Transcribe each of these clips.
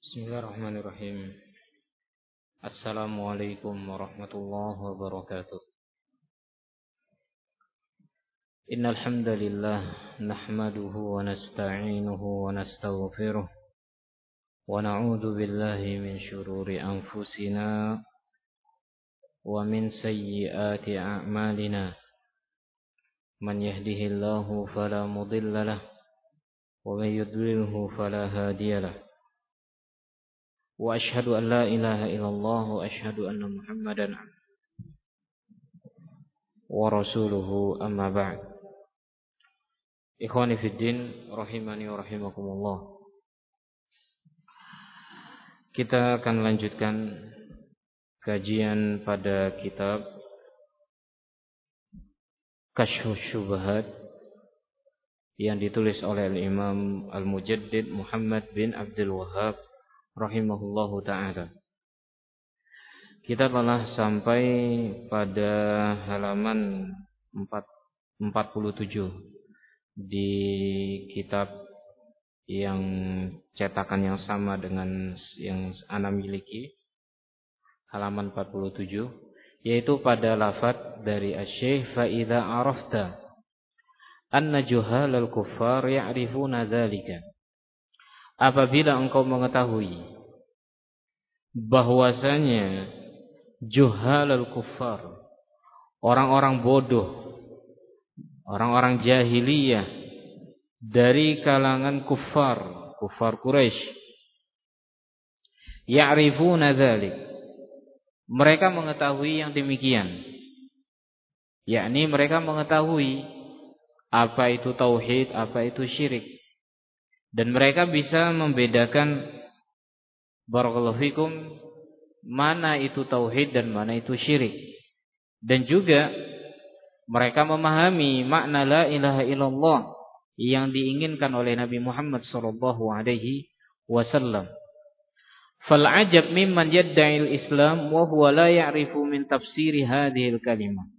Bismillahirrahmanirrahim. Assalamualaikum warahmatullahi wabarakatuh. Innal hamdalillah nahmaduhu wa nasta'inuhu wa nastaghfiruh wa na'udzu billahi min shururi anfusina wa min sayyiati a'malina. Man yahdihillahu fala mudilla lahu wa man yudlilhu fala hadiyalah. Wa ashhadu an la ilaha illallah wa ashhadu anna Muhammadan wa rasuluhu amma ba'd. Ikhwani fid din rahimani wa rahimakumullah. Kita akan lanjutkan kajian pada kitab Kasyfus Syubhat yang ditulis oleh Imam Al-Mujaddid Muhammad bin Abdul Wahhab rahimahullahu ta'ala. Kita telah sampai pada halaman 47 di kitab yang cetakan yang sama dengan yang ana miliki, halaman 47, yaitu pada lafaz dari Asy-Syaikh fa idza arafta anna juhalal kuffar ya'rifuna dzalika. Apabila engkau mengetahui bahwasanya juhalul kuffar, orang-orang bodoh, orang-orang jahiliyah dari kalangan kuffar Quraisy, ya'rifuna dzalik, mereka mengetahui yang demikian, yakni mereka mengetahui apa itu tauhid, apa itu syirik. Dan mereka bisa membedakan, barakallahu fikum, mana itu tauhid dan mana itu syirik. Dan juga mereka memahami makna la ilaha illallah yang diinginkan oleh Nabi Muhammad sallallahu alaihi wasallam. Fal ajab mimman yadda'il Islam wa huwa la ya'rifu min tafsiri hadhil kalimah.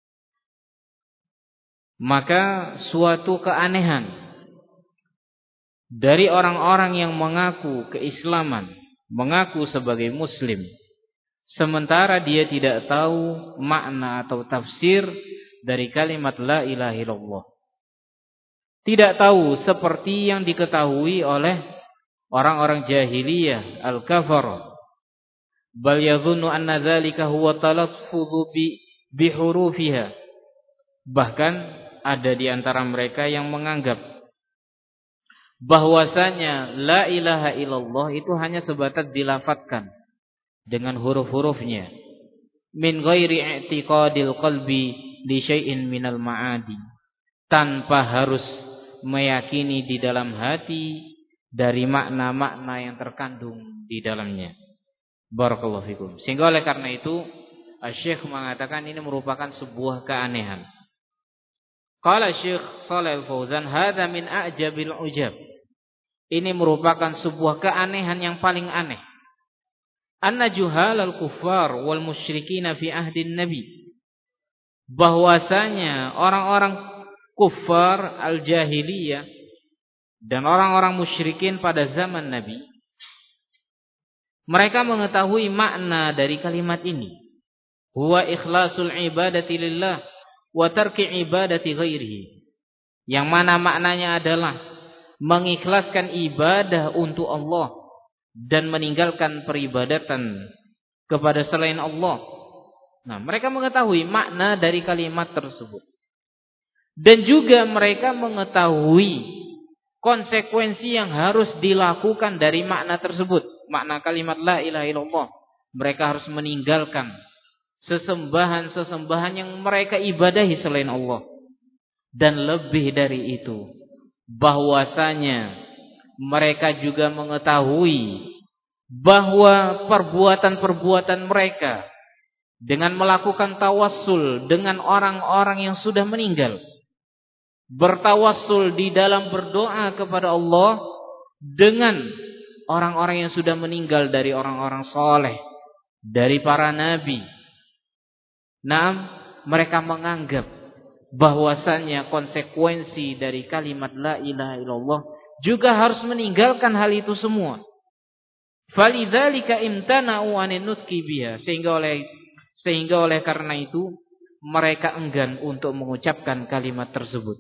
Maka suatu keanehan dari orang-orang yang mengaku keislaman, mengaku sebagai muslim, sementara dia tidak tahu makna atau tafsir dari kalimat la ilaha illallah. Tidak tahu seperti yang diketahui oleh orang-orang jahiliyah al-kafar. Bal yadhunnu anna dzalika huwa talaffuz bi hurufiha. Bahkan ada di antara mereka yang menganggap bahwasanya la ilaha illallah itu hanya sebatas dilafatkan dengan huruf-hurufnya, min ghairi i'tiqadil qalbi li syai'in minal ma'adi, tanpa harus meyakini di dalam hati dari makna-makna yang terkandung di dalamnya. Barakallahu fikum. Sehingga oleh karena itu Asy-Syaikh mengatakan ini merupakan sebuah keanehan. Qala Syekh Shalih Al-Fauzan, hadza min a'jabil ujab. Ini merupakan sebuah keanehan yang paling aneh. Anna juhalal kuffar wal musyrikin fi ahdin nabi. Bahwasanya orang-orang kuffar al-jahiliyah dan orang-orang musyrikin pada zaman Nabi, mereka mengetahui makna dari kalimat ini. Huwa ikhlasul ibadati lillah wa tarki ibadati ghairihi. Yang mana maknanya adalah mengikhlaskan ibadah untuk Allah dan meninggalkan peribadatan kepada selain Allah. Nah, mereka mengetahui makna dari kalimat tersebut. Dan juga mereka mengetahui konsekuensi yang harus dilakukan dari makna tersebut. Makna kalimat la ilaha illallah. Mereka harus meninggalkan sesembahan-sesembahan yang mereka ibadahi selain Allah. Dan lebih dari itu, bahwasanya mereka juga mengetahui bahwa perbuatan-perbuatan mereka dengan melakukan tawassul dengan orang-orang yang sudah meninggal, bertawassul di dalam berdoa kepada Allah dengan orang-orang yang sudah meninggal dari orang-orang soleh, dari para nabi. Nah, mereka menganggap bahwasannya konsekuensi dari kalimat la ilaha illallah juga harus meninggalkan hal itu semua. Falidzalika imtana'u 'anin nutqi biha, sehingga oleh karena itu mereka enggan untuk mengucapkan kalimat tersebut.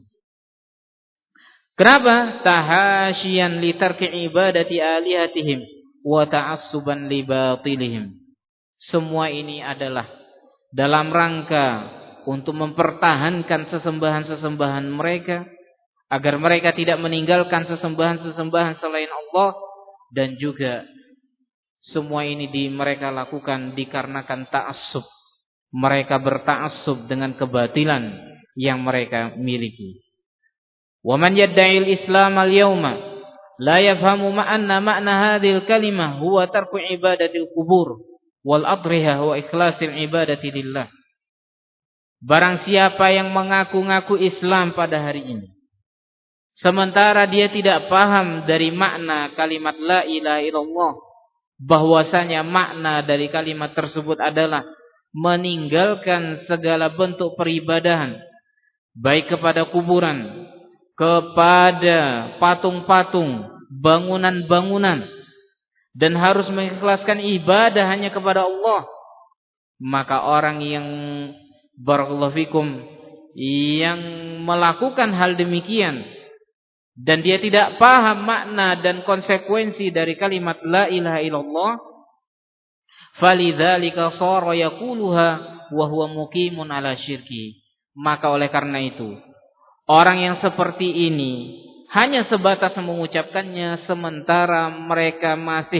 Kenapa? Tahasyian li tarki ibadati alihatihim wa ta'assuban li batilihim. Semua ini adalah dalam rangka untuk mempertahankan sesembahan-sesembahan mereka, agar mereka tidak meninggalkan sesembahan-sesembahan selain Allah, dan juga semua ini mereka lakukan dikarenakan ta'assub. Mereka berta'assub dengan kebatilan yang mereka miliki. Wa man yadda'i al-islam al-yawma la yafhamu ma'anna ma'na hadhil kalimah huwa tarku ibadatil qubur wal adriha wa ikhlasil ibadati lillah. Barang siapa yang mengaku-ngaku Islam pada hari ini, sementara dia tidak paham dari makna kalimat la ilaha illallah, bahwasanya makna dari kalimat tersebut adalah meninggalkan segala bentuk peribadahan, baik kepada kuburan, kepada patung-patung, bangunan-bangunan, dan harus mengikhlaskan ibadah hanya kepada Allah. Maka orang yang barakallahu fikum yang melakukan hal demikian dan dia tidak paham makna dan konsekuensi dari kalimat la ilaha illallah, falidzalika shara yaquluha wa huwa muqimun ala syirki. Maka oleh karena itu orang yang seperti ini hanya sebatas mengucapkannya sementara mereka masih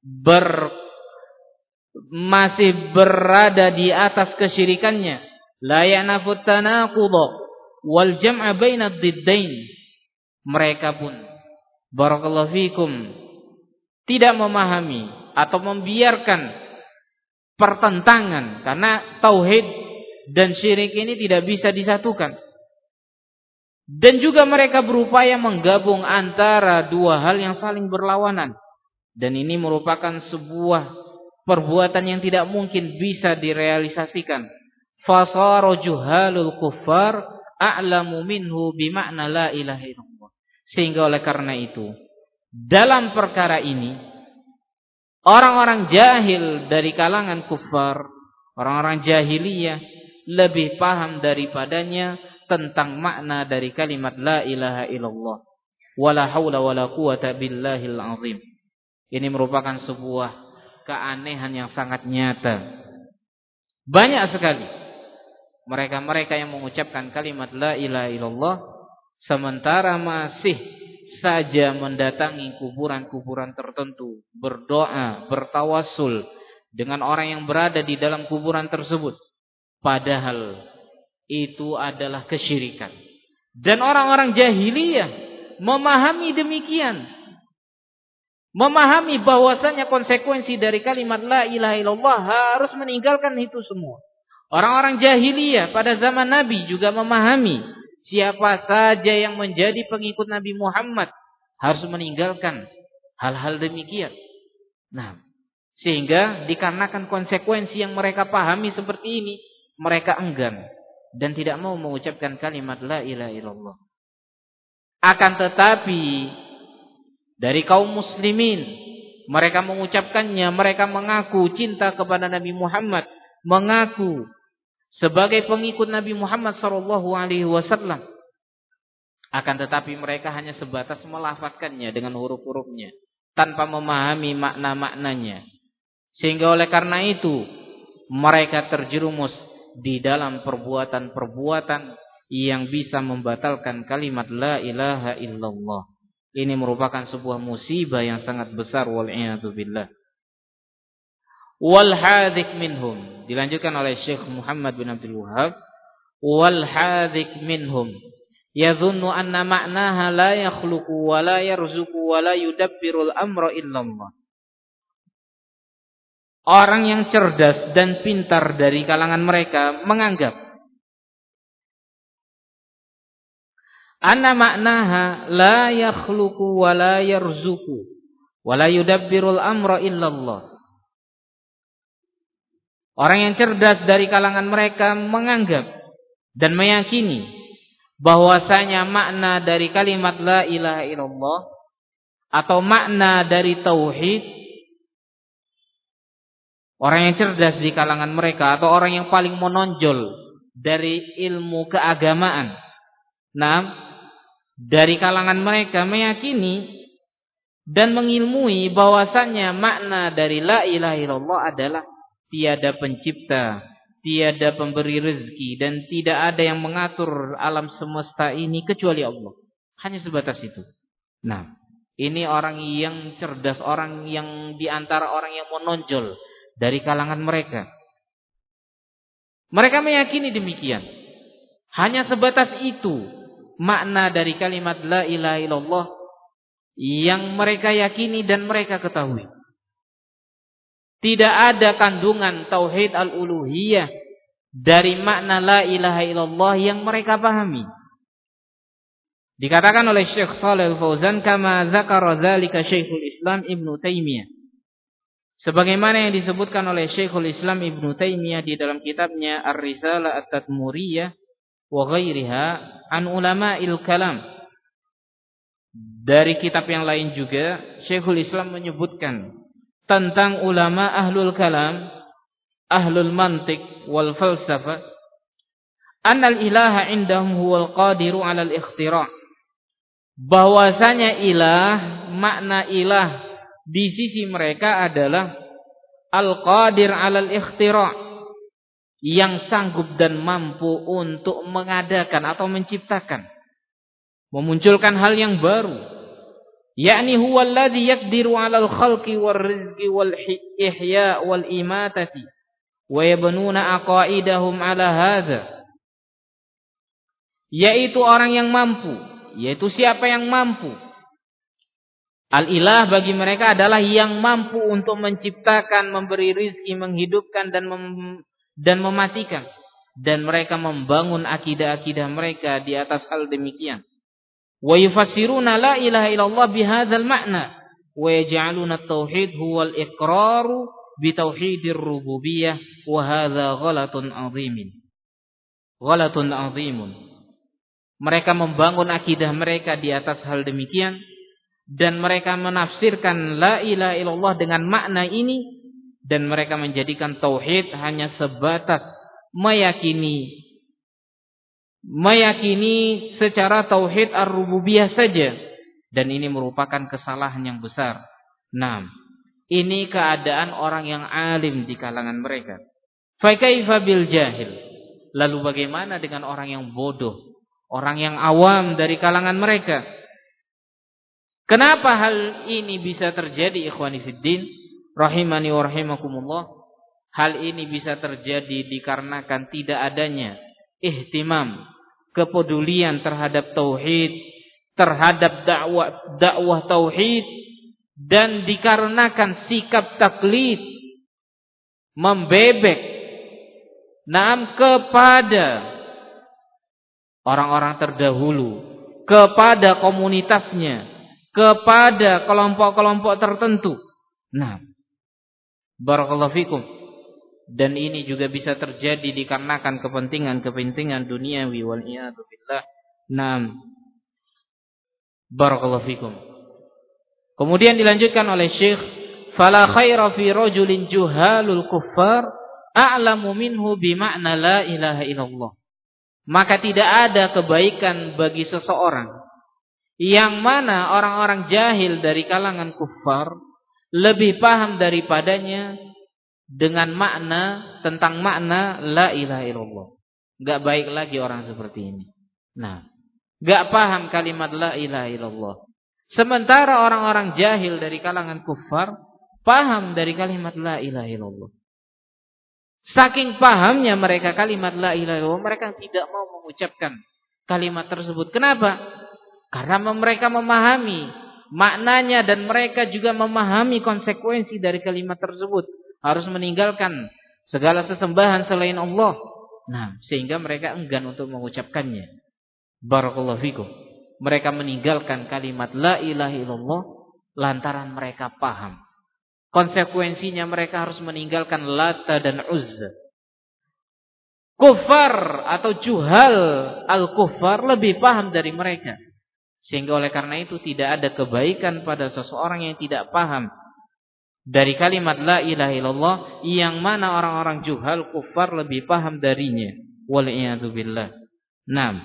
berada di atas kesyirikannya. La ya'nafut tanaqudha wal jam'a bainad diddain. Mereka pun barakallahu fikum tidak memahami atau membiarkan pertentangan, karena tauhid dan syirik ini tidak bisa disatukan. Dan juga mereka berupaya menggabung antara dua hal yang saling berlawanan. Dan ini merupakan sebuah perbuatan yang tidak mungkin bisa direalisasikan. Fasara juhalul kuffar a'lamu minhu bima'na la ilaha illallah. Sehingga oleh karena itu, dalam perkara ini orang-orang jahil dari kalangan kuffar, orang-orang jahiliyah lebih paham daripadanya tentang makna dari kalimat la ilaha illallah. Wala haula wala quwata billahil azim. Ini merupakan sebuah keanehan yang sangat nyata. Banyak sekali mereka-mereka yang mengucapkan kalimat la ilaha illallah sementara masih saja mendatangi kuburan-kuburan tertentu, berdoa, bertawassul dengan orang yang berada di dalam kuburan tersebut. Padahal itu adalah kesyirikan. Dan orang-orang jahiliyah memahami demikian. Memahami bahwasanya konsekuensi dari kalimat la ilaha illallah harus meninggalkan itu semua. Orang-orang jahiliyah pada zaman Nabi juga memahami siapa saja yang menjadi pengikut Nabi Muhammad harus meninggalkan hal-hal demikian. Nah, sehingga dikarenakan konsekuensi yang mereka pahami seperti ini, mereka enggan dan tidak mau mengucapkan kalimat la ilaha illallah. Akan tetapi dari kaum muslimin, mereka mengucapkannya, mereka mengaku cinta kepada Nabi Muhammad, mengaku sebagai pengikut Nabi Muhammad sallallahu alaihi wasallam. Akan tetapi mereka hanya sebatas melafadzkannya dengan huruf-hurufnya tanpa memahami makna-maknanya. Sehingga oleh karena itu mereka terjerumus di dalam perbuatan-perbuatan yang bisa membatalkan kalimat la ilaha illallah. Ini merupakan sebuah musibah yang sangat besar, wal'iyadu billah. Wal hadzik minhum, dilanjutkan oleh Syekh Muhammad bin Abdul Wahhab, wal hadzik minhum yadhunnu anna ma'naha la yakhluqu wa la yarzuqu wa la yudabbirul amra illallah. Orang yang cerdas dan pintar dari kalangan mereka menganggap anna ma'naha la yakhluqu wa la yarzuqu wa la yudabbirul amra illallah. Orang yang cerdas dari kalangan mereka menganggap dan meyakini bahwasanya makna dari kalimat la ilaha illallah atau makna dari tauhid orang yang cerdas di kalangan mereka atau orang yang paling menonjol dari ilmu keagamaan. Nah, dari kalangan mereka meyakini dan mengilmui bahwasannya makna dari la ilaha illallah adalah tiada pencipta, tiada pemberi rezeki, dan tidak ada yang mengatur alam semesta ini kecuali Allah. Hanya sebatas itu. Nah, ini orang yang cerdas, orang yang diantara orang yang menonjol dari kalangan mereka. Mereka meyakini demikian. Hanya sebatas itu makna dari kalimat la ilaha illallah yang mereka yakini dan mereka ketahui. Tidak ada kandungan tauhid al-uluhiyah dari makna la ilaha illallah yang mereka pahami. Dikatakan oleh Syekh Shalih Al-Fauzan kama dzakara dzalika Syekhul Islam Ibnu Taimiyah. Sebagaimana yang disebutkan oleh Syekhul Islam Ibnu Taimiyah di dalam kitabnya Ar-Risalah At-Tadmuriyah wa ghairiha an ulama'il kalam. Dari kitab yang lain juga Syekhul Islam menyebutkan tentang ulama ahlul kalam, ahlul mantiq wal falsafah, annal ilaha indahum huwal qadiru 'alal ikhtira'. Bahwasanya ilah, makna ilah di sisi mereka adalah al-qadir 'alal ikhtira', yang sanggup dan mampu untuk mengadakan atau menciptakan, memunculkan hal yang baru. Yakni huwa alladhi yaqdiru 'alal khalqi war rizqi wal ihya wal imatati wa yabnuna aqaidahum 'ala hadza. Yaitu orang yang mampu, yaitu siapa yang mampu. Al-ilah bagi mereka adalah yang mampu untuk menciptakan, memberi rizki, menghidupkan dan mematikan. Dan mereka membangun akidah-akidah mereka di atas hal demikian. Wa yufassiruna la ilaha illallah bihadzal ma'na wa yaj'aluna at-tauhid huwal iqraru bi tauhidir rububiyyah wa hadza ghalatun 'azimin. Ghalatun 'azimun. Mereka membangun akidah mereka di atas hal demikian dan mereka menafsirkan la ilaha illallah dengan makna ini dan mereka menjadikan tauhid hanya sebatas meyakini secara tauhid ar-rububiyah saja, dan ini merupakan kesalahan yang besar. Nah, ini keadaan orang yang alim di kalangan mereka. Fa kaifa bil jahil? Lalu bagaimana dengan orang yang bodoh, orang yang awam dari kalangan mereka? Kenapa hal ini bisa terjadi, ikhwani fiddin rahimani wa rahimakumullah? Hal ini bisa terjadi dikarenakan tidak adanya ihtimam, kepedulian terhadap tauhid, terhadap dakwah tauhid, dan dikarenakan sikap taklid, membebek kepada orang-orang terdahulu, kepada komunitasnya, kepada kelompok-kelompok tertentu. Nah, barakallahu fikum. Dan ini juga bisa terjadi dikarenakan kepentingan duniawi wal iyadu billah. Naam. Barakallahu fikum. Kemudian dilanjutkan oleh Syekh, fala khaira fi rajulin juhalul kuffar a'lamu minhu bima'na la ilaha illallah. Maka tidak ada kebaikan bagi seseorang yang mana orang-orang jahil dari kalangan kuffar lebih paham daripadanya dengan tentang makna la ilaha illallah. Enggak baik lagi orang seperti ini. Nah, enggak paham kalimat la ilaha illallah. Sementara orang-orang jahil dari kalangan kuffar paham dari kalimat la ilaha illallah. Saking pahamnya mereka kalimat la ilaha illallah, mereka tidak mau mengucapkan kalimat tersebut. Kenapa? Karena mereka memahami maknanya dan mereka juga memahami konsekuensi dari kalimat tersebut. Harus meninggalkan segala sesembahan selain Allah. Nah, sehingga mereka enggan untuk mengucapkannya. Barakallahu fikum. Mereka meninggalkan kalimat la ilaha illallah lantaran mereka paham. Konsekuensinya mereka harus meninggalkan Lata dan Uzza. Kufar atau juhal al-kufar lebih paham dari mereka. Sehingga oleh karena itu tidak ada kebaikan pada seseorang yang tidak paham dari kalimat la ilaha illallah yang mana orang-orang juhal kufar lebih paham darinya. Wal'iyadu billah. Naam.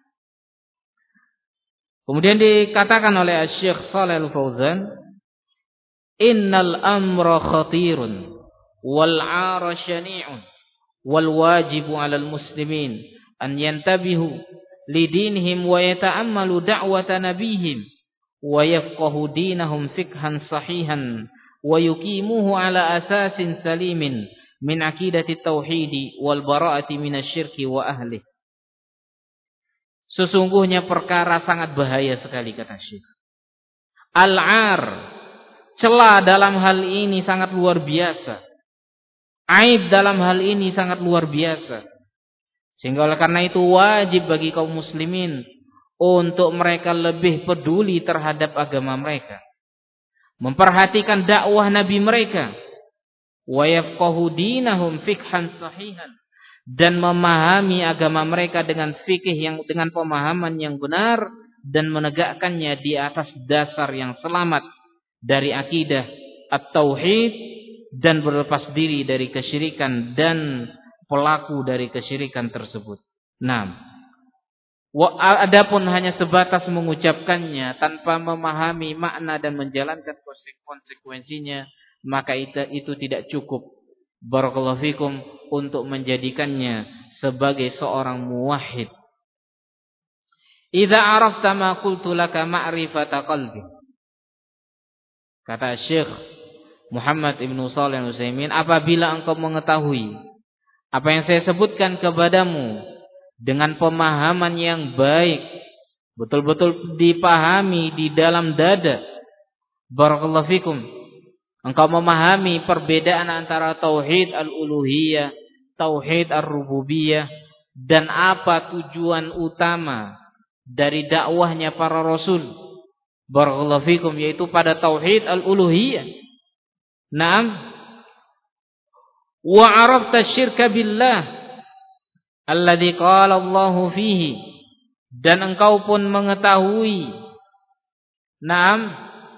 Kemudian dikatakan oleh Syekh Shalih Al-Fauzan, innal amra khatirun wal 'ara syani'un wal wajibu 'alal muslimin an yantabihu lidinihim wa yata'ammalu da'wata nabihim wa yafqahu dinahum fiqhan sahihan wa yuqimuhu 'ala asasin salimin min aqidati tauhid wal bara'ati minasyirki wa ahli. Sesungguhnya perkara sangat bahaya sekali, kata Syekh. Al-'ar, celah dalam hal ini sangat luar biasa. Aib dalam hal ini sangat luar biasa. Sehingga oleh karena itu wajib bagi kaum muslimin untuk mereka lebih peduli terhadap agama mereka, memperhatikan dakwah nabi mereka, wa yafqahu dinahum fiqhan sahihan, dan memahami agama mereka dengan fikih yang dengan pemahaman yang benar dan menegakkannya di atas dasar yang selamat dari akidah at-tauhid dan berlepas diri dari kesyirikan dan pelaku dari kesyirikan tersebut. Nah, adapun hanya sebatas mengucapkannya tanpa memahami makna dan menjalankan konsekuensinya, maka itu tidak cukup, barakallahu fikum, untuk menjadikannya sebagai seorang muwahhid. Idza arafta ma qultu laka ma'rifata qalbi. Kata Syekh Muhammad Ibnu Shalih Al-Utsaimin, apabila engkau mengetahui apa yang saya sebutkan kepadamu dengan pemahaman yang baik, betul-betul dipahami di dalam dada, barakallahu fikum, engkau memahami perbedaan antara tauhid al-uluhiyah, tauhid ar-rububiyah, dan apa tujuan utama dari dakwahnya para rasul, barakallahu fikum, yaitu pada tauhid al-uluhiyah. Naam. Wa 'arafta syirka billah alladzi qala Allahu fihi, dan engkau pun mengetahui naam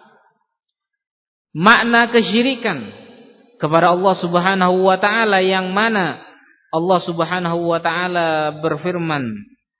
makna kesyirikan kepada Allah Subhanahu wa taala, yang mana Allah Subhanahu wa taala berfirman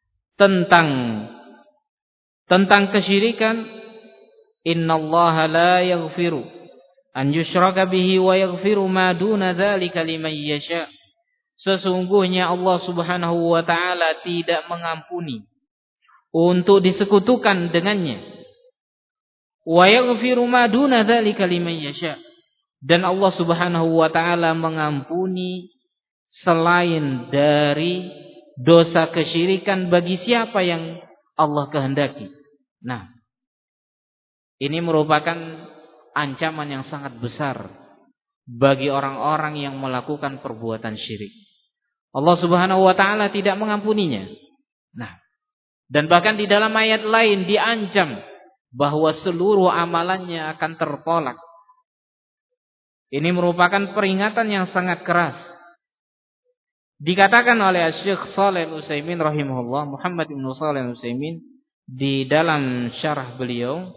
tentang kesyirikan, innallaha la yaghfiru an yushraka bihi wa yaghfiru ma duna dzalika liman yasha. Sesungguhnya Allah Subhanahu wa taala tidak mengampuni untuk disekutukan dengannya. Wa yaghfiru ma duna dzalika liman yasha. Dan Allah Subhanahu wa taala mengampuni selain dari dosa kesyirikan bagi siapa yang Allah kehendaki. Nah, ini merupakan ancaman yang sangat besar bagi orang-orang yang melakukan perbuatan syirik. Allah Subhanahu wa taala tidak mengampuninya. Nah, dan bahkan di dalam ayat lain diancam bahwa seluruh amalannya akan tertolak. Ini merupakan peringatan yang sangat keras. Dikatakan oleh Syekh Shalih Al-Utsaimin rahimahullah, Muhammad bin Shalih Al-Utsaimin, di dalam syarah beliau,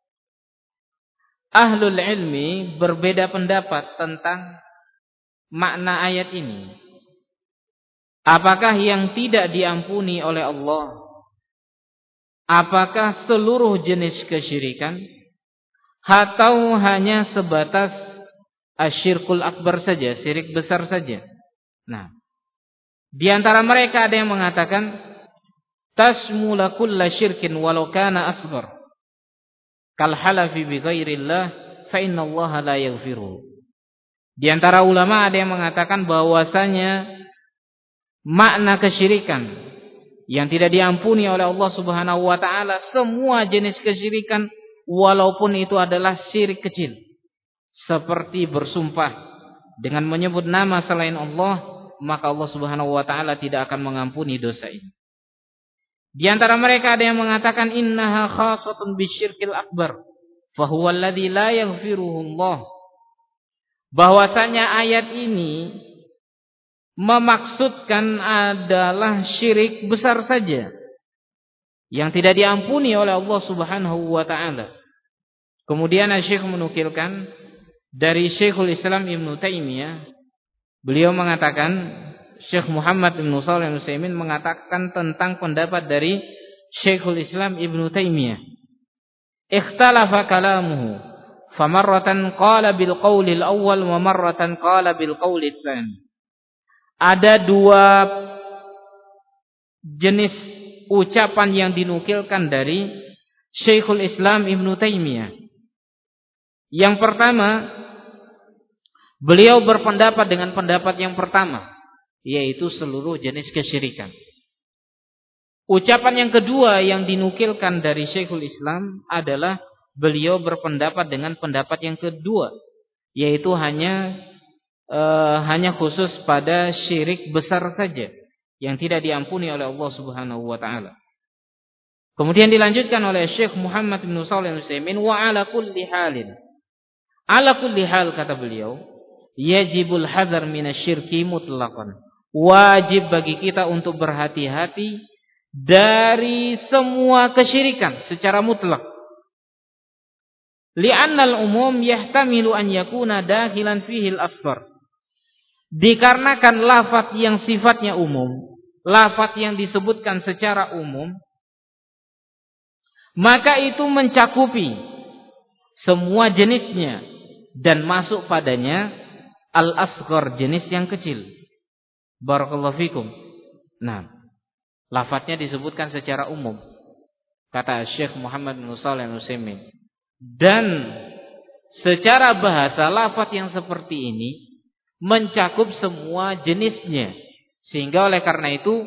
ahlul ilmi berbeda pendapat tentang makna ayat ini. Apakah yang tidak diampuni oleh Allah, apakah seluruh jenis kesyirikan, atau hanya sebatas asyirkul akbar saja, syirik besar saja? Nah, di antara mereka ada yang mengatakan tasmula kulla syirkin walau kana asghar, kal halafi bi ghairillah fa innallaha la yaghfiru. Di antara ulama ada yang mengatakan bahwasanya makna kesyirikan yang tidak diampuni oleh Allah Subhanahu wa taala, semua jenis kesyirikan walaupun itu adalah syirik kecil, seperti bersumpah dengan menyebut nama selain Allah, maka Allah Subhanahu wa taala tidak akan mengampuni dosa ini. Di antara mereka ada yang mengatakan innaha khasatun bisyirkil akbar fa huwa alladzi la yaghfiruhu Allah. Bahwasanya ayat ini memaksudkan adalah syirik besar saja yang tidak diampuni oleh Allah Subhanahu wa taala. Kemudian Syekh menukilkan dari Syekhul Islam Ibnu Taimiyah, beliau mengatakan, Syekh Muhammad bin Shalih Al-Utsaimin mengatakan tentang pendapat dari Syekhul Islam Ibnu Taimiyah, ikhtalafa kalamuhu, famarratan qala bil qaulil awwal wa marratan qala bil qaulil tsani. Ada dua jenis ucapan yang dinukilkan dari Syekhul Islam Ibnu Taimiyah. Yang pertama, beliau berpendapat dengan pendapat yang pertama, yaitu seluruh jenis kesyirikan. Ucapan yang kedua yang dinukilkan dari Syekhul Islam adalah beliau berpendapat dengan pendapat yang kedua, yaitu hanya khusus pada syirik besar saja yang tidak diampuni oleh Allah Subhanahu wa taala. Kemudian dilanjutkan oleh Syekh Muhammad bin Shalih Al-Utsaimin, wa ala kulli halin. Ala kulli hal, kata beliau, yajibul hadzar minasyirki mutlaqan. Wajib bagi kita untuk berhati-hati dari semua kesyirikan secara mutlak. Li'annal umum yahtamilu an yakuna dakhilan fihi al-asghar. Dikarenakan lafaz yang sifatnya umum, lafaz yang disebutkan secara umum, maka itu mencakupi semua jenisnya dan masuk padanya al-asghar, jenis yang kecil. Barakallahu fikum. Nah, lafadznya disebutkan secara umum, kata Syekh Muhammad bin Shalih Al-Utsaimin. Dan secara bahasa lafadz yang seperti ini mencakup semua jenisnya, sehingga oleh karena itu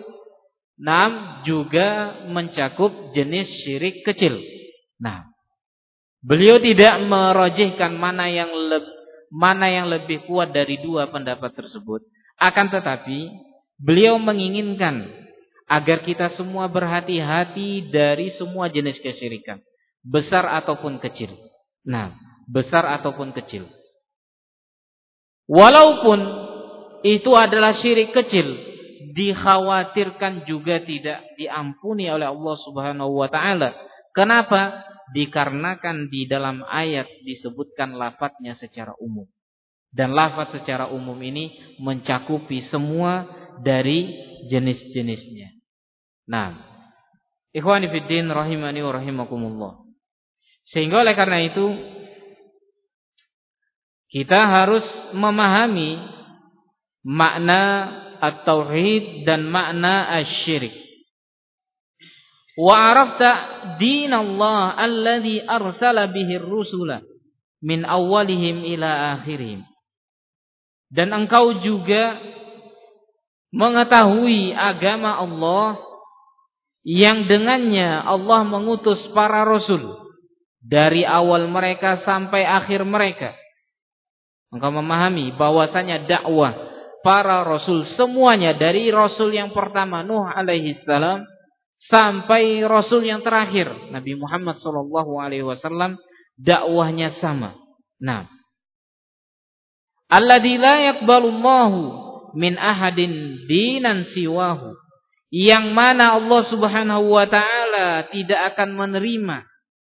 juga mencakup jenis syirik kecil. Nah, beliau tidak merojihkan mana yang lebih kuat dari dua pendapat tersebut. Akan tetapi beliau menginginkan agar kita semua berhati-hati dari semua jenis kesyirikan, besar ataupun kecil. Nah, besar ataupun kecil. Walaupun itu adalah syirik kecil, dikhawatirkan juga tidak diampuni oleh Allah Subhanahu wa taala. Kenapa? Dikarenakan di dalam ayat disebutkan lafadznya secara umum. Dan lafaz secara umum ini mencakupi semua dari jenis-jenisnya. Nah, ikhwani fiddin rahimani wa rahimakumullah. Sehingga oleh karena itu kita harus memahami makna at-tauhid dan makna asy-syirik. Wa arafta dinallah alladhi arsala bihi ar-rusula min awwalihim ila akhirihim. Dan engkau juga mengetahui agama Allah yang dengannya Allah mengutus para rasul dari awal mereka sampai akhir mereka. Engkau memahami bahwasanya dakwah para rasul semuanya, dari rasul yang pertama Nuh alaihi salam sampai rasul yang terakhir Nabi Muhammad sallallahu alaihi wasallam, dakwahnya sama. Nah, alladzi la yaqbalullahu min ahadin dinan siwahu, yang mana Allah Subhanahu wa taala tidak akan menerima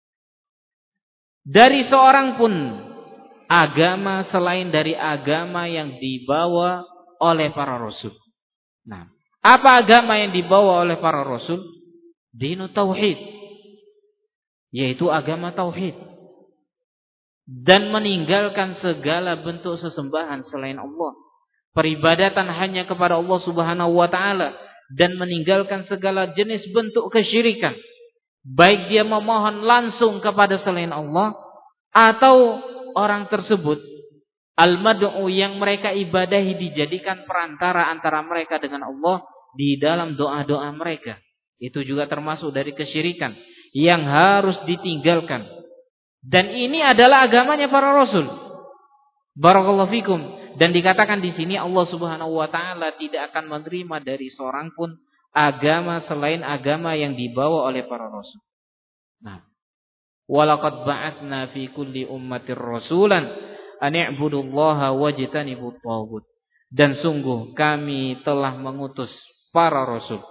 dari seorang pun agama selain dari agama yang dibawa oleh para rasul. Nah, apa agama yang dibawa oleh para rasul? Dinut tauhid, yaitu agama tauhid, dan meninggalkan segala bentuk sesembahan selain Allah, peribadatan hanya kepada Allah Subhanahu wa taala, dan meninggalkan segala jenis bentuk kesyirikan, baik dia memohon langsung kepada selain Allah atau orang tersebut al-mad'u yang mereka ibadahi dijadikan perantara antara mereka dengan Allah di dalam doa-doa mereka. Itu juga termasuk dari kesyirikan yang harus ditinggalkan. Dan ini adalah agamanya para rasul. Barakallahu fikum. Dan dikatakan di sini Allah Subhanahu wa taala tidak akan menerima dari seorang pun agama selain agama yang dibawa oleh para rasul. Nah, walaqad ba'atsna fi kulli ummatir rasulan an i'budullaha wajtanibut taghut. Dan sungguh kami telah mengutus para rasul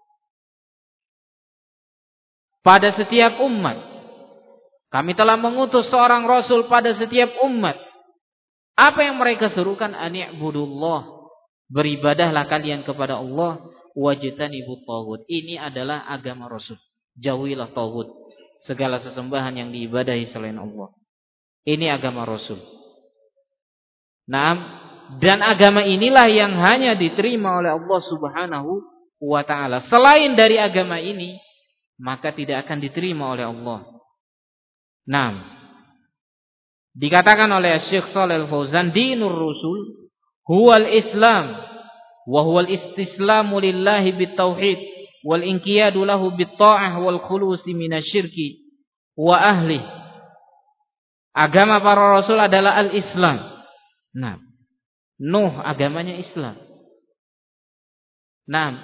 pada setiap umat. Kami telah mengutus seorang rasul pada setiap umat Apa yang mereka serukan? Ani'budullah, beribadahlah kalian kepada Allah, wajtanibut taghut. Ini adalah agama Rasul. Jauhilah taghut, segala sesembahan yang diibadahi selain Allah. Ini agama Rasul. Naam, dan agama inilah yang hanya diterima oleh Allah Subhanahu wa taala. Selain dari agama ini, maka tidak akan diterima oleh Allah. Naam. Dikatakan oleh Syekh Shalih Al-Fauzan, dinur rusul huwal Islam wa huwal istislamu lillahi bitauhid wal inqiyadu lahu bitta'ah wal khulusi minasyirki wa ahli. Agama para rasul adalah al-Islam. Nah, Nuh agamanya Islam. Nah,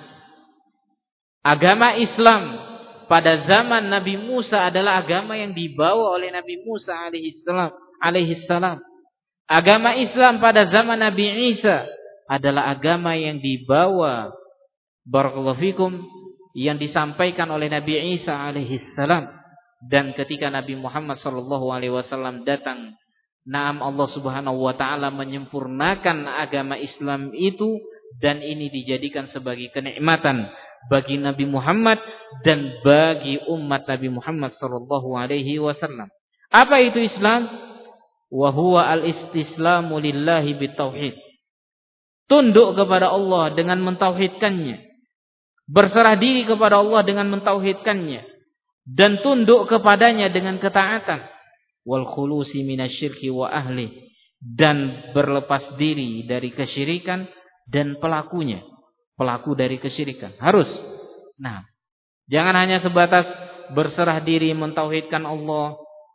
agama Islam pada zaman Nabi Musa adalah agama yang dibawa oleh Nabi Musa alaihissalam. Agama Islam pada zaman Nabi Isa adalah agama yang dibawa, barakallahu fikum, yang disampaikan oleh Nabi Isa alaihissalam. Dan ketika Nabi Muhammad sallallahu alaihi wasallam datang, naam, Allah Subhanahu wa taala menyempurnakan agama Islam itu, dan ini dijadikan sebagai kenikmatan bagi Nabi Muhammad dan bagi umat Nabi Muhammad sallallahu alaihi wasallam. Apa itu Islam? Wa huwa al-istislamu lillahi bitauhid. Tunduk kepada Allah dengan mentauhidkannya. Berserah diri kepada Allah dengan mentauhidkannya. Dan tunduk kepadanya dengan ketaatan. Wal khulusi minasyirki wa ahli. Dan berlepas diri dari kesyirikan dan pelakunya. Pelaku dari kesyirikan. Harus. Nah, jangan hanya sebatas berserah diri mentauhidkan Allah,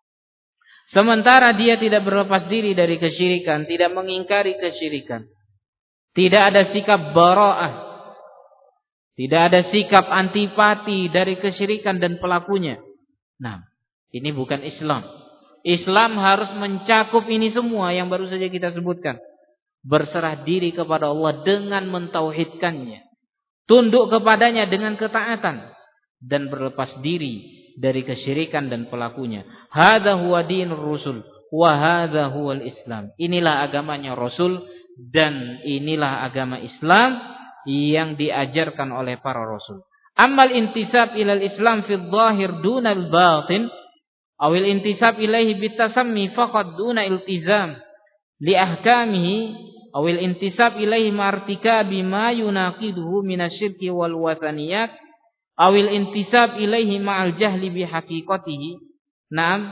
sementara dia tidak berlepas diri dari kesyirikan, tidak mengingkari kesyirikan. Tidak ada sikap bara'ah. Tidak ada sikap antipati dari kesyirikan dan pelakunya. Nah, ini bukan Islam. Islam harus mencakup ini semua yang baru saja kita sebutkan. Berserah diri kepada Allah dengan mentauhidkannya. Tunduk kepadanya dengan ketaatan. Dan berlepas diri dari kesyirikan dan pelakunya. Hadza huwa dinur rusul wa hadza huwal Islam. Inilah agamanya Rasul dan inilah agama Islam yang diajarkan oleh para rasul. Amal intisab ilal Islam fi dhahir dunal batin, awil intisab ilaihi bitasammi faqad duna iltizam li ahkamihi, awil intisab ilaihi martikabi ma yunaqiduhu minasyirki wal wathaniyat, awil intisab ilaihi ma'al jahli bi haqiqatihi. Naam,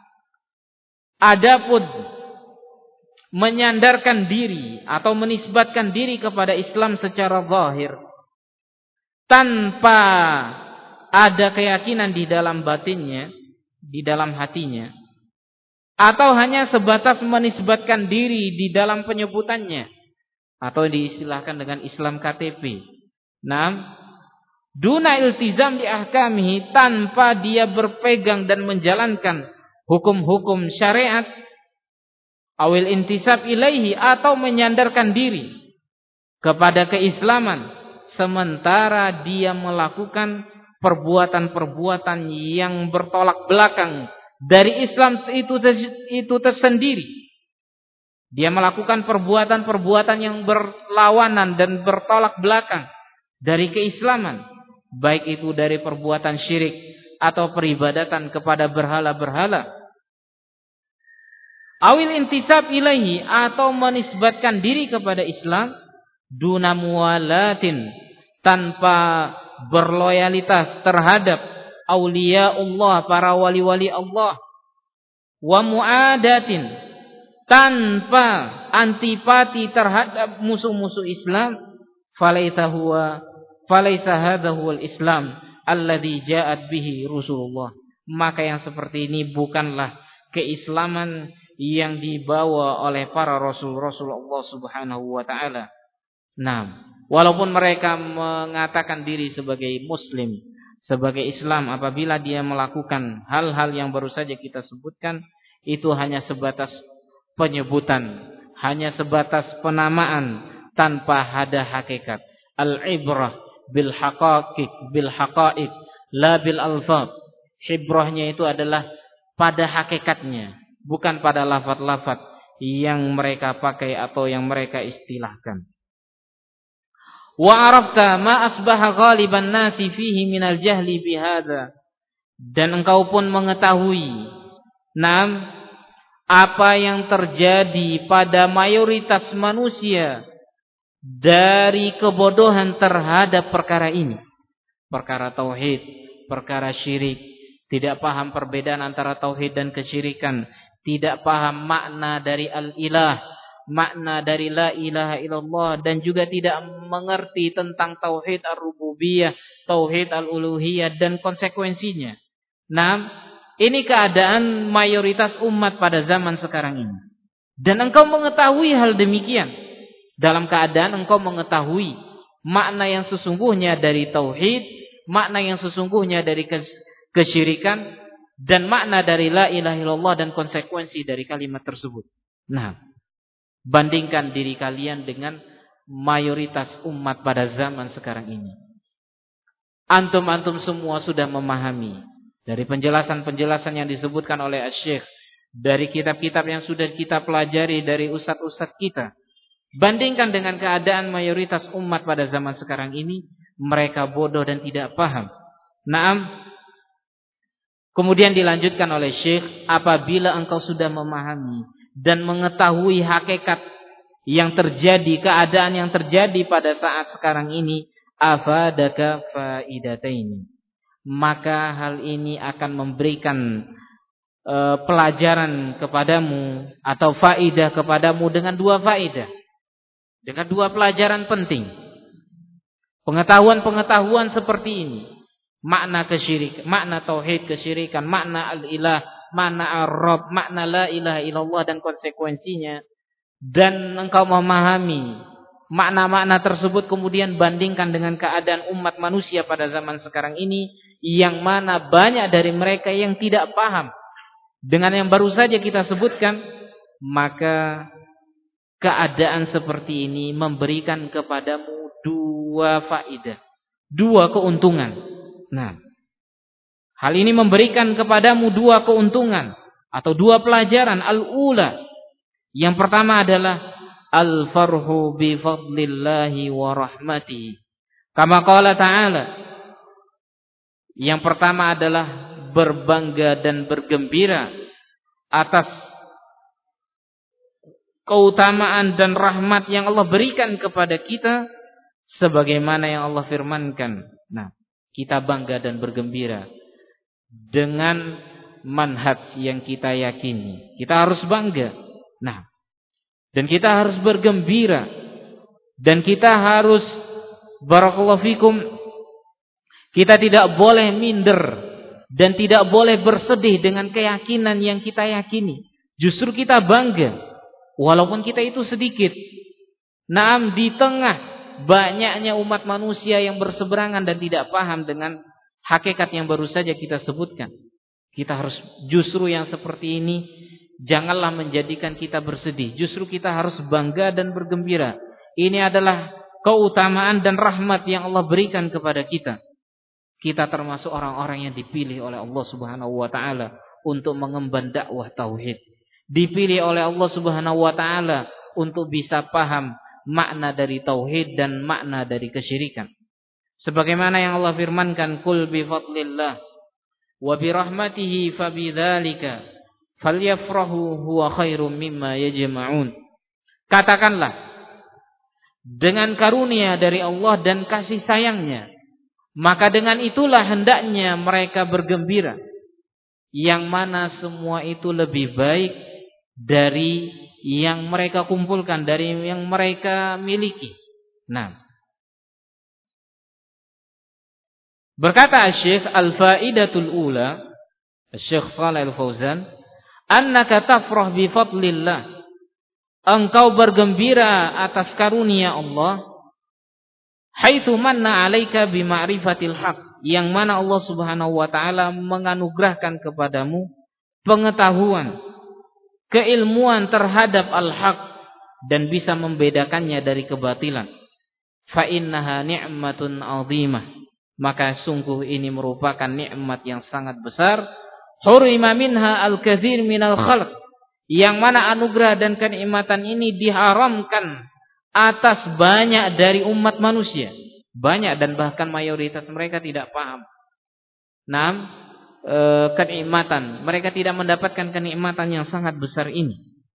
adapun menyandarkan diri atau menisbatkan diri kepada Islam secara zahir tanpa ada keyakinan di dalam batinnya, di dalam hatinya, atau hanya sebatas menisbatkan diri di dalam penyebutannya, atau diistilahkan dengan Islam KTP. Nah, duna iltizam di ahkamihi, tanpa dia berpegang dan menjalankan hukum-hukum syariat, awil intisab ilaihi, atau menyandarkan diri kepada keislaman, sementara dia melakukan perbuatan-perbuatan yang bertolak belakang dari Islam itu tersendiri. Dia melakukan perbuatan-perbuatan yang berlawanan dan bertolak belakang dari keislaman, baik itu dari perbuatan syirik atau peribadatan kepada berhala-berhala. Awil intisab ilaihi, atau menisbatkan diri kepada Islam duna muwalatin, tanpa berloyalitas terhadap aulia Allah, para wali-wali Allah, wa muadatin, tanpa antipati terhadap musuh-musuh Islam, falaisa hadza huwal Islam alladzi ja'at bihi Rasulullah. Maka yang seperti ini bukanlah keislaman yang dibawa oleh para rasul-rasul Allah Subhanahu wa taala. Nah, walaupun mereka mengatakan diri sebagai muslim, sebagai Islam, apabila dia melakukan hal-hal yang baru saja kita sebutkan, itu hanya sebatas penyebutan, hanya sebatas penamaan tanpa ada hakikat. Al-ibrah bil haqa'iq la bil alfaz. Ibrahnya itu adalah pada hakikatnya, bukan pada lafaz-lafaz yang mereka pakai atau yang mereka istilahkan. Wa arafta ma asbaha ghaliban nasi fihi minal jahli bihadza, dan engkau pun mengetahui apa yang terjadi pada mayoritas manusia dari kebodohan terhadap perkara ini, perkara tauhid, perkara syirik, tidak paham perbedaan antara tauhid dan kesyirikan, tidak paham makna dari al-ilah, makna dari la ilaha illallah, dan juga tidak mengerti tentang tauhid ar-rububiyah, tauhid al-uluhiyah dan konsekuensinya. Ini keadaan mayoritas umat pada zaman sekarang ini. Dan engkau mengetahui hal demikian dalam keadaan engkau mengetahui makna yang sesungguhnya dari tauhid, makna yang sesungguhnya dari kesyirikan, dan makna dari la ilaha illallah dan konsekuensi dari kalimat tersebut. Bandingkan diri kalian dengan mayoritas umat pada zaman sekarang ini. Antum semua sudah memahami dari penjelasan-penjelasan yang disebutkan oleh Asy-Syaikh, dari kitab-kitab yang sudah kita pelajari dari ustadz-ustadz kita. Bandingkan dengan keadaan mayoritas umat pada zaman sekarang ini, mereka bodoh dan tidak paham. Kemudian dilanjutkan oleh Syekh, apabila engkau sudah memahami dan mengetahui hakikat yang terjadi, keadaan yang terjadi pada saat sekarang ini, afadaka faidataini, maka hal ini akan memberikan pelajaran kepadamu atau faidah kepadamu dengan dua faidah, dengan dua pelajaran penting. Pengetahuan seperti ini, makna kesyirikan, makna tauhid kesyirikan, makna al-ilah, makna ar-rabb, makna la ilaha illallah dan konsekuensinya, dan engkau memahami makna-makna tersebut, kemudian bandingkan dengan keadaan umat manusia pada zaman sekarang ini, yang mana banyak dari mereka yang tidak paham dengan yang baru saja kita sebutkan, maka keadaan seperti ini memberikan kepadamu dua faidah, dua keuntungan. Hal ini memberikan kepadamu dua keuntungan atau dua pelajaran. Al-ula, yang pertama adalah al-farhu bi fadlillahi wa rahmatihi. Kama qala ta'ala. Yang pertama adalah berbangga dan bergembira atas keutamaan dan rahmat yang Allah berikan kepada kita, sebagaimana yang Allah firmankan. Kita bangga dan bergembira dengan manhaj yang kita yakini. Kita harus bangga. Dan kita harus bergembira. Dan kita harus, barakallahu fikum, kita tidak boleh minder dan tidak boleh bersedih dengan keyakinan yang kita yakini. Justru kita bangga, walaupun kita itu sedikit. Di tengah banyaknya umat manusia yang berseberangan dan tidak paham dengan hakikat yang baru saja kita sebutkan. Kita harus, justru yang seperti ini janganlah menjadikan kita bersedih. Justru kita harus bangga dan bergembira. Ini adalah keutamaan dan rahmat yang Allah berikan kepada kita. Kita termasuk orang-orang yang dipilih oleh Allah Subhanahu wa taala untuk mengemban dakwah tauhid. Dipilih oleh Allah Subhanahu wa taala untuk bisa paham makna dari tauhid dan makna dari kesyirikan. Sebagaimana yang Allah firmankan, "Qul bi fadlillah wa bi rahmatihi fabidzalika falyafrahu huwa khairum mimma yajma'un." Katakanlah, dengan karunia dari Allah dan kasih sayangnya, maka dengan itulah hendaknya mereka bergembira, yang mana semua itu lebih baik dari yang mereka kumpulkan, dari yang mereka miliki. Berkata Syekh, al-faidatul ula, Syekh Shalih Al-Fauzan, annaka tafrah bi fadlillah, engkau bergembira atas karunia Allah, haitsu manna 'alaika bi ma'rifatil haq, yang mana Allah Subhanahu wa taala menganugerahkan kepadamu pengetahuan, keilmuan terhadap al-haq dan bisa membedakannya dari kebatilan. Fa innaha ni'matun 'azimah, maka sungguh ini merupakan nikmat yang sangat besar. Hurima minha al-katsir minal khalq, yang mana anugerah dan kenikmatan ini diharamkan atas banyak dari umat manusia. Banyak dan bahkan mayoritas mereka tidak paham. Kenikmatan. Mereka tidak mendapatkan kenikmatan yang sangat besar ini.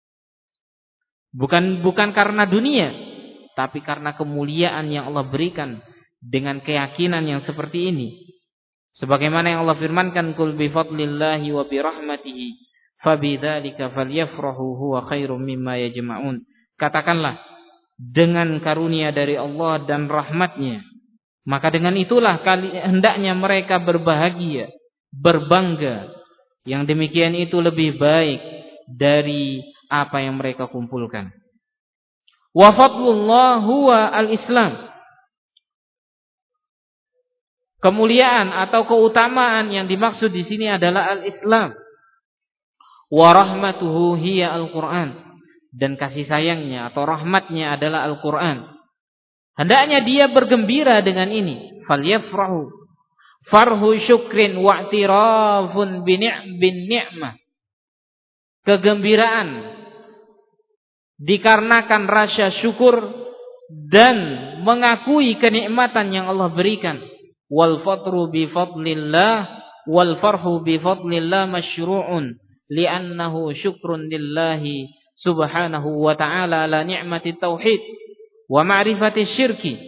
Bukan karena dunia, tapi karena kemuliaan yang Allah berikan dengan keyakinan yang seperti ini. Sebagaimana yang Allah firmankan, "Qul bi fadlillahi wa bi rahmatihi fabidzalika falyafrahu huwa khairum mimma yajma'un." Katakanlah, dengan karunia dari Allah dan rahmatnya, maka dengan itulah hendaknya mereka berbahagia, berbangga. Yang demikian itu lebih baik dari apa yang mereka kumpulkan. Wa fadlullah huwa al-Islam. Kemuliaan atau keutamaan yang dimaksud di sini adalah al-Islam. Wa rahmatuhu hiya al-Qur'an. Dan kasih sayangnya atau rahmatnya adalah Al-Qur'an. Hendaknya dia bergembira dengan ini. Falyafrahu. Farhu syukrin wa'tirafun bin ni'mah. Kegembiraan dikarenakan rasa syukur dan mengakui kenikmatan yang Allah berikan. Wal fatru bi fadlillah wal farhu bi fadlillah masyru'un li'annahu syukrun lillahi subhanahu wa ta'ala ala ni'mati tauhid wa ma'rifati syirki.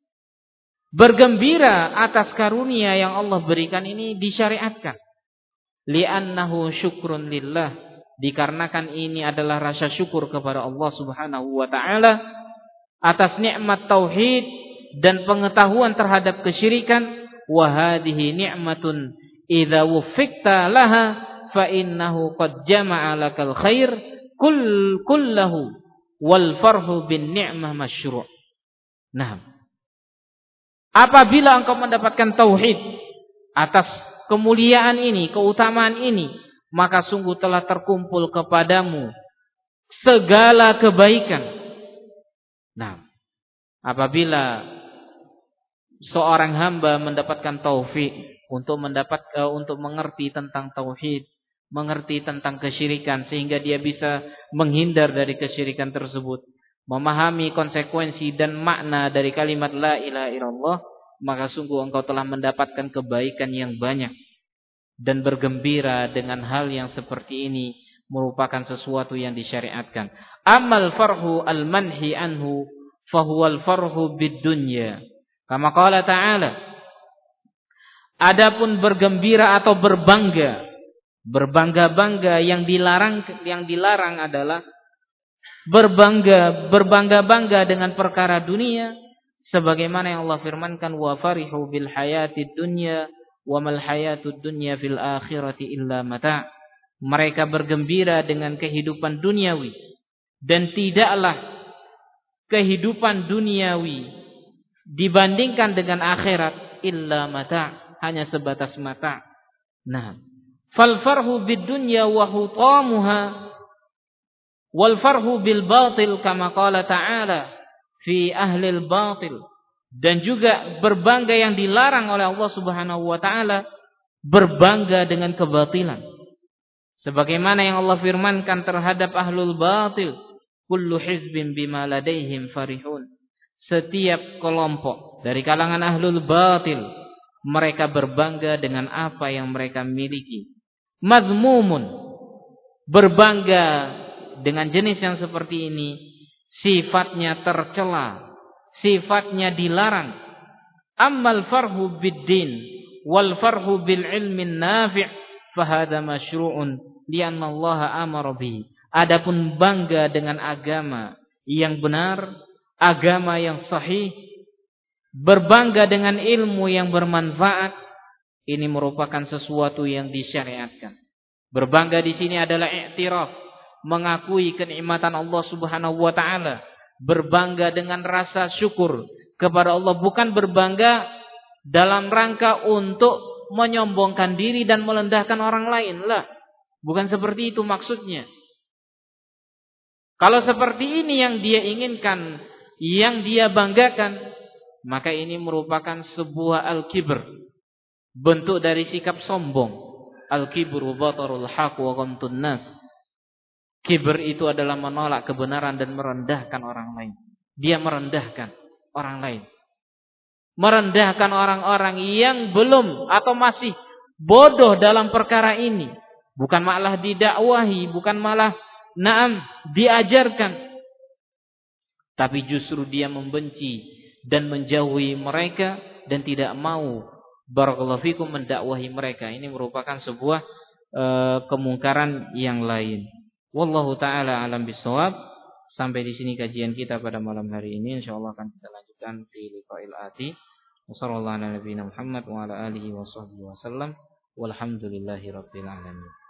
Bergembira atas karunia yang Allah berikan ini disyariatkan. Li'annahu syukrun lillah, dikarenakan ini adalah rasa syukur kepada Allah subhanahu wa ta'ala atas nikmat tauhid dan pengetahuan terhadap kesyirikan. Wa hadhihi ni'matun idza wuffiqta laha fa innahu qad jama'a lakal khair kullahu wal farhu bin ni'mah masyru'. Nah, apabila engkau mendapatkan tauhid atas kemuliaan ini, keutamaan ini, maka sungguh telah terkumpul kepadamu segala kebaikan. Nah, apabila seorang hamba mendapatkan taufik untuk mengerti tentang tauhid, mengerti tentang kesyirikan sehingga dia bisa menghindar dari kesyirikan tersebut, memahami konsekuensi dan makna dari kalimat la ilaha illallah, maka sungguh engkau telah mendapatkan kebaikan yang banyak. Dan bergembira dengan hal yang seperti ini merupakan sesuatu yang disyariatkan. Amal farhu al-manhi anhu fahuwal farhu bid dunya. Kama qala ta'ala. Adapun bergembira atau berbangga-bangga yang dilarang adalah berbangga-bangga dengan perkara dunia, sebagaimana yang Allah firmankan, wa farihu bil hayatid dunya wa mal hayatud dunya fil akhirati illa mata'. Mereka bergembira dengan kehidupan duniawi, dan tidaklah kehidupan duniawi dibandingkan dengan akhirat illa mata', hanya sebatas mata'. Nah, fal farhu bid dunya wa hutamuha wal farhu bil batil kama qala ta'ala fi ahli al batil. Dan juga berbangga yang dilarang oleh Allah Subhanahu wa taala, berbangga dengan kebatilan. Sebagaimana yang Allah firmankan terhadap ahlul batil, kullu hizbin bima ladaihim farihun. Setiap kelompok dari kalangan ahlul batil, mereka berbangga dengan apa yang mereka miliki. Mazmumun, berbangga dengan jenis yang seperti ini sifatnya tercela, sifatnya dilarang. Ammal farhu bid-din wal farhu bil ilmin nafi' fahada masyru'un lianna Allah amara bihi. Adapun bangga dengan agama yang benar, agama yang sahih, berbangga dengan ilmu yang bermanfaat, ini merupakan sesuatu yang disyariatkan. Berbangga di sini adalah i'tiraf, mengakui kenikmatan Allah Subhanahu wa taala, berbangga dengan rasa syukur kepada Allah, bukan berbangga dalam rangka untuk menyombongkan diri dan merendahkan orang lain lah. Bukan seperti itu maksudnya. Kalau seperti ini yang dia inginkan, yang dia banggakan, maka ini merupakan sebuah al-kibr, bentuk dari sikap sombong. Al-kibru batarul haq wa ghamtun nas. Kibr itu adalah menolak kebenaran dan merendahkan orang lain. Dia merendahkan orang lain. Merendahkan orang-orang yang belum atau masih bodoh dalam perkara ini. Bukan malah didakwahi, bukan malah diajarkan. Tapi justru dia membenci dan menjauhi mereka dan tidak mau barakallahu fikum mendakwahi mereka. Ini merupakan sebuah kemungkaran yang lain. Wallahu taala alam bisawab. Sampai di sini kajian kita pada malam hari ini. Insyaallah akan kita lanjutkan di liqa'il ati. Wassallallahu ala nabiyina Muhammad wa ala alihi washabbihi wasallam. Walhamdulillahirabbil alamin.